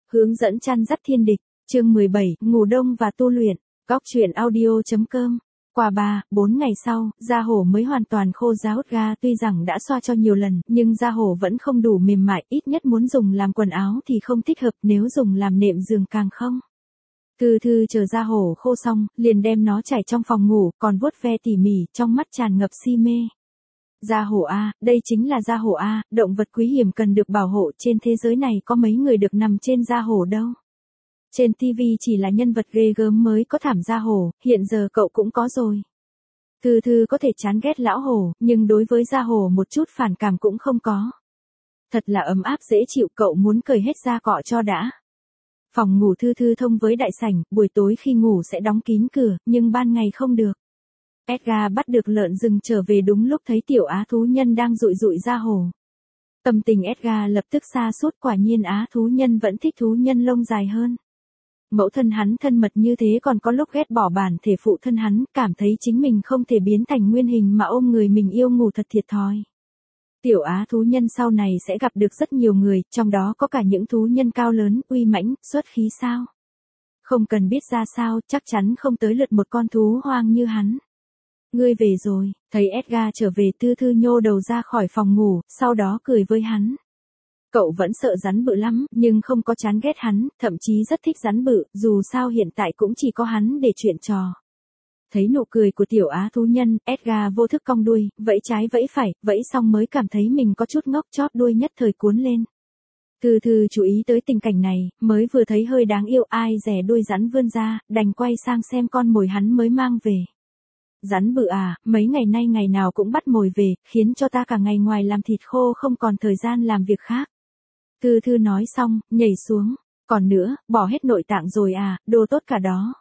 Hướng dẫn chăn dắt thiên địch, chương 17, ngủ đông và tu luyện, góc truyện audio.com. Qua 3-4 ngày sau, da hổ mới hoàn toàn khô ra hốt ga, tuy rằng đã xoa cho nhiều lần, nhưng da hổ vẫn không đủ mềm mại, ít nhất muốn dùng làm quần áo thì không thích hợp, nếu dùng làm nệm giường càng không. Thư Thư chờ da hổ khô xong, liền đem nó trải trong phòng ngủ, còn vuốt ve tỉ mỉ, trong mắt tràn ngập si mê. Da hổ a, đây chính là da hổ a, động vật quý hiếm cần được bảo hộ, trên thế giới này có mấy người được nằm trên da hổ đâu. Trên TV chỉ là nhân vật ghê gớm mới có thảm da hổ, hiện giờ cậu cũng có rồi. Thư Thư có thể chán ghét lão hổ, nhưng đối với da hổ một chút phản cảm cũng không có. Thật là ấm áp dễ chịu, cậu muốn cởi hết da cọ cho đã. Phòng ngủ Thư Thư thông với đại sảnh, buổi tối khi ngủ sẽ đóng kín cửa, nhưng ban ngày không được. Edgar bắt được lợn rừng trở về đúng lúc thấy tiểu á thú nhân đang dụi dụi da hổ. Tâm tình Edgar lập tức sa sút, quả nhiên á thú nhân vẫn thích thú nhân lông dài hơn. Mẫu thân hắn thân mật như thế còn có lúc ghét bỏ bản thể phụ thân hắn, cảm thấy chính mình không thể biến thành nguyên hình mà ôm người mình yêu ngủ thật thiệt thòi. Tiểu á thú nhân sau này sẽ gặp được rất nhiều người, trong đó có cả những thú nhân cao lớn, uy mãnh, xuất khí sao. Không cần biết ra sao, chắc chắn không tới lượt một con thú hoang như hắn. Ngươi về rồi, thấy Edgar trở về, Thư Thư nhô đầu ra khỏi phòng ngủ, sau đó cười với hắn. Cậu vẫn sợ rắn bự lắm, nhưng không có chán ghét hắn, thậm chí rất thích rắn bự, dù sao hiện tại cũng chỉ có hắn để chuyện trò. Thấy nụ cười của tiểu á thú nhân, Edgar vô thức cong đuôi, vẫy trái vẫy phải, vẫy xong mới cảm thấy mình có chút ngốc, chót đuôi nhất thời cuốn lên. Thư Thư chú ý tới tình cảnh này, mới vừa thấy hơi đáng yêu, ai dè đuôi rắn vươn ra, đành quay sang xem con mồi hắn mới mang về. Rắn bự à, mấy ngày nay ngày nào cũng bắt mồi về, khiến cho ta cả ngày ngoài làm thịt khô không còn thời gian làm việc khác. Thư Thư nói xong, nhảy xuống. Còn nữa, bỏ hết nội tạng rồi à, đồ tốt cả đó.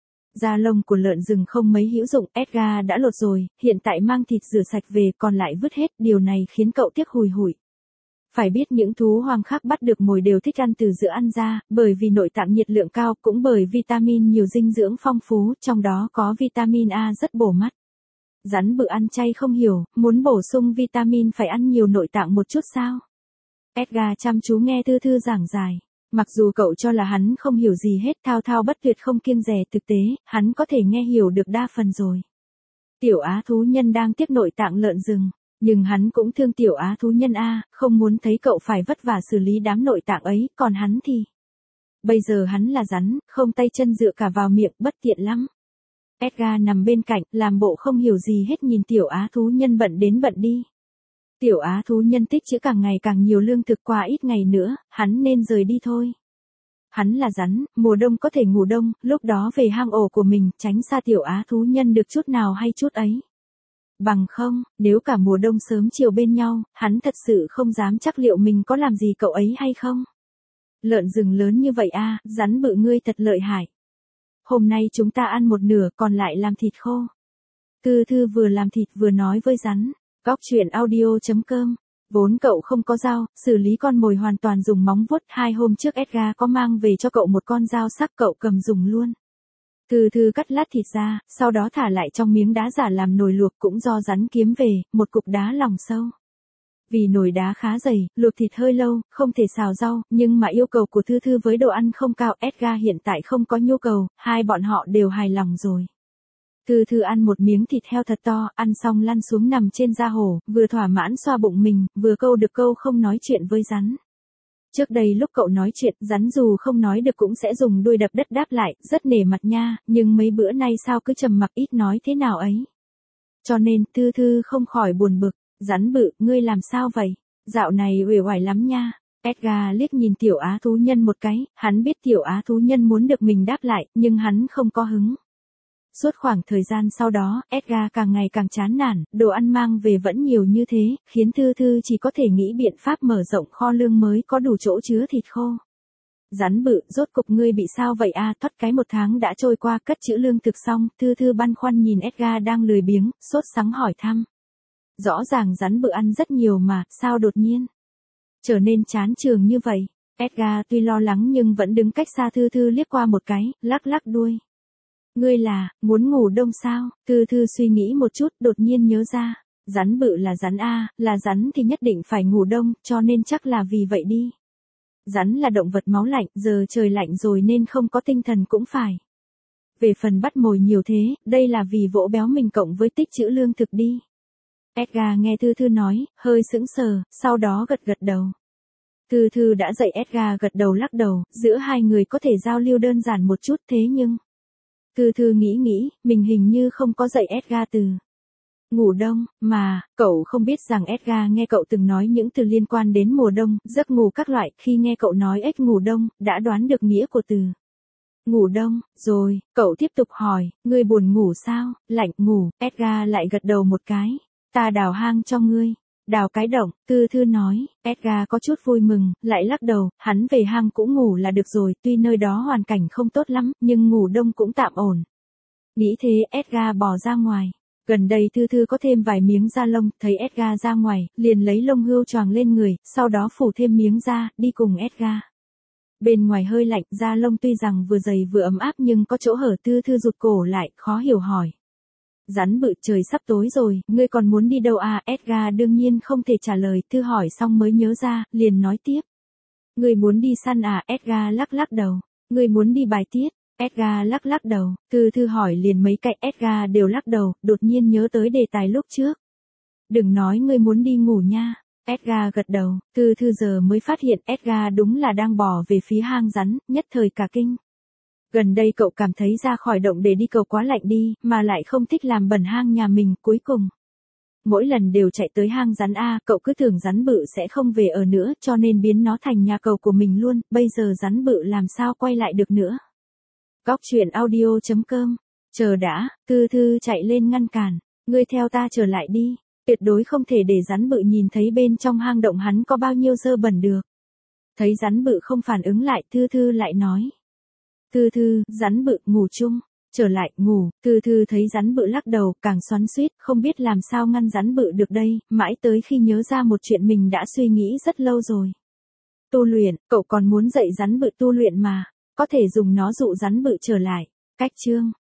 Da lông của lợn rừng không mấy hữu dụng, Edgar đã lột rồi, hiện tại mang thịt rửa sạch về còn lại vứt hết, điều này khiến cậu tiếc hùi hụi. Phải biết những thú hoang khác bắt được mồi đều thích ăn từ giữa ăn ra, bởi vì nội tạng nhiệt lượng cao, cũng bởi vitamin nhiều, dinh dưỡng phong phú, trong đó có vitamin A rất bổ mắt. Rắn bự ăn chay không hiểu, muốn bổ sung vitamin phải ăn nhiều nội tạng một chút sao? Edgar chăm chú nghe Thư Thư giảng giải. Mặc dù cậu cho là hắn không hiểu gì hết, thao thao bất tuyệt không kiêng dè, thực tế, hắn có thể nghe hiểu được đa phần rồi. Tiểu á thú nhân đang tiếc nội tạng lợn rừng, nhưng hắn cũng thương tiểu á thú nhân a, không muốn thấy cậu phải vất vả xử lý đám nội tạng ấy, còn hắn thì... Bây giờ hắn là rắn, không tay chân dựa cả vào miệng, bất tiện lắm. Edgar nằm bên cạnh, làm bộ không hiểu gì hết, nhìn tiểu á thú nhân bận đến bận đi. Tiểu á thú nhân tích trữ càng ngày càng nhiều lương thực, qua ít ngày nữa, hắn nên rời đi thôi. Hắn là rắn, mùa đông có thể ngủ đông, lúc đó về hang ổ của mình, tránh xa tiểu á thú nhân được chút nào hay chút ấy. Bằng không, nếu cả mùa đông sớm chiều bên nhau, hắn thật sự không dám chắc liệu mình có làm gì cậu ấy hay không. Lợn rừng lớn như vậy a, rắn bự ngươi thật lợi hại. Hôm nay chúng ta ăn một nửa, còn lại làm thịt khô. Thư Thư vừa làm thịt vừa nói với rắn. Góc truyện audio.com. Vốn cậu không có dao, xử lý con mồi hoàn toàn dùng móng vuốt, 2 hôm trước Edgar có mang về cho cậu một con dao sắc, cậu cầm dùng luôn. Thư Thư cắt lát thịt ra, sau đó thả lại trong miếng đá giả làm nồi luộc, cũng do rắn kiếm về, một cục đá lòng sâu. Vì nồi đá khá dày, luộc thịt hơi lâu, không thể xào rau, nhưng mà yêu cầu của Thư Thư với đồ ăn không cao, Edgar hiện tại không có nhu cầu, hai bọn họ đều hài lòng rồi. Thư Thư ăn một miếng thịt heo thật to, ăn xong lăn xuống nằm trên da hổ, vừa thỏa mãn xoa bụng mình, vừa câu được câu không nói chuyện với rắn. Trước đây lúc cậu nói chuyện, rắn dù không nói được cũng sẽ dùng đuôi đập đất đáp lại, rất nể mặt nha, nhưng mấy bữa nay sao cứ trầm mặc ít nói thế nào ấy. Cho nên, Thư Thư không khỏi buồn bực, rắn bự, ngươi làm sao vậy? Dạo này uể oải lắm nha. Edgar liếc nhìn tiểu á thú nhân một cái, hắn biết tiểu á thú nhân muốn được mình đáp lại, nhưng hắn không có hứng. Suốt khoảng thời gian sau đó, Edgar càng ngày càng chán nản, đồ ăn mang về vẫn nhiều như thế, khiến Thư Thư chỉ có thể nghĩ biện pháp mở rộng kho lương mới có đủ chỗ chứa thịt khô. Rắn bự, rốt cục ngươi bị sao vậy a? Thoát cái 1 tháng đã trôi qua, cất trữ lương thực xong, Thư Thư băn khoăn nhìn Edgar đang lười biếng, sốt sắng hỏi thăm. Rõ ràng rắn bự ăn rất nhiều mà, sao đột nhiên trở nên chán chường như vậy? Edgar tuy lo lắng nhưng vẫn đứng cách xa Thư Thư liếc qua một cái, lắc lắc đuôi. Ngươi là, muốn ngủ đông sao? Thư Thư suy nghĩ một chút, đột nhiên nhớ ra. Rắn bự là rắn a, là rắn thì nhất định phải ngủ đông, cho nên chắc là vì vậy đi. Rắn là động vật máu lạnh, giờ trời lạnh rồi nên không có tinh thần cũng phải. Về phần bắt mồi nhiều thế, đây là vì vỗ béo mình cộng với tích trữ lương thực đi. Edgar nghe Thư Thư nói, hơi sững sờ, sau đó gật gật đầu. Thư Thư đã dạy Edgar gật đầu lắc đầu, giữa hai người có thể giao lưu đơn giản một chút thế nhưng... Thư Thư nghĩ, mình hình như không có dạy Edgar từ ngủ đông, mà, cậu không biết rằng Edgar nghe cậu từng nói những từ liên quan đến mùa đông, giấc ngủ các loại, khi nghe cậu nói ếch ngủ đông, đã đoán được nghĩa của từ ngủ đông, rồi, cậu tiếp tục hỏi, ngươi buồn ngủ sao, lạnh ngủ, Edgar lại gật đầu một cái, ta đào hang cho ngươi. Đào cái động, Thư Thư nói, Edgar có chút vui mừng, lại lắc đầu, hắn về hang cũng ngủ là được rồi, tuy nơi đó hoàn cảnh không tốt lắm, nhưng ngủ đông cũng tạm ổn. Nghĩ thế, Edgar bò ra ngoài. Gần đây Thư Thư có thêm vài miếng da lông, thấy Edgar ra ngoài, liền lấy lông hươu choàng lên người, sau đó phủ thêm miếng da, đi cùng Edgar. Bên ngoài hơi lạnh, da lông tuy rằng vừa dày vừa ấm áp nhưng có chỗ hở. Thư Thư rụt cổ lại, khó hiểu hỏi. Rắn bự, trời sắp tối rồi, ngươi còn muốn đi đâu à? Edgar đương nhiên không thể trả lời, Thư hỏi xong mới nhớ ra, liền nói tiếp. Ngươi muốn đi săn à? Edgar lắc đầu. Ngươi muốn đi bài tiết? Edgar lắc đầu, Thư hỏi liền mấy cái, Edgar đều lắc đầu, đột nhiên nhớ tới đề tài lúc trước. Đừng nói ngươi muốn đi ngủ nha. Edgar gật đầu, Thư giờ mới phát hiện Edgar đúng là đang bò về phía hang rắn, nhất thời cả kinh. Gần đây cậu cảm thấy ra khỏi động để đi cầu quá lạnh đi, mà lại không thích làm bẩn hang nhà mình, cuối cùng. Mỗi lần đều chạy tới hang rắn A, cậu cứ tưởng rắn bự sẽ không về ở nữa, cho nên biến nó thành nhà cầu của mình luôn, bây giờ rắn bự làm sao quay lại được nữa. Góc truyện audio.com. Chờ đã, Thư chạy lên ngăn cản, ngươi theo ta trở lại đi, tuyệt đối không thể để rắn bự nhìn thấy bên trong hang động hắn có bao nhiêu dơ bẩn được. Thấy rắn bự không phản ứng lại, Thư lại nói. Thư, rắn bự, ngủ chung, trở lại, ngủ, Thư thấy rắn bự lắc đầu, càng xoắn xuýt, không biết làm sao ngăn rắn bự được đây, mãi tới khi nhớ ra một chuyện mình đã suy nghĩ rất lâu rồi. Tu luyện, cậu còn muốn dạy rắn bự tu luyện mà, có thể dùng nó dụ rắn bự trở lại. Cách chương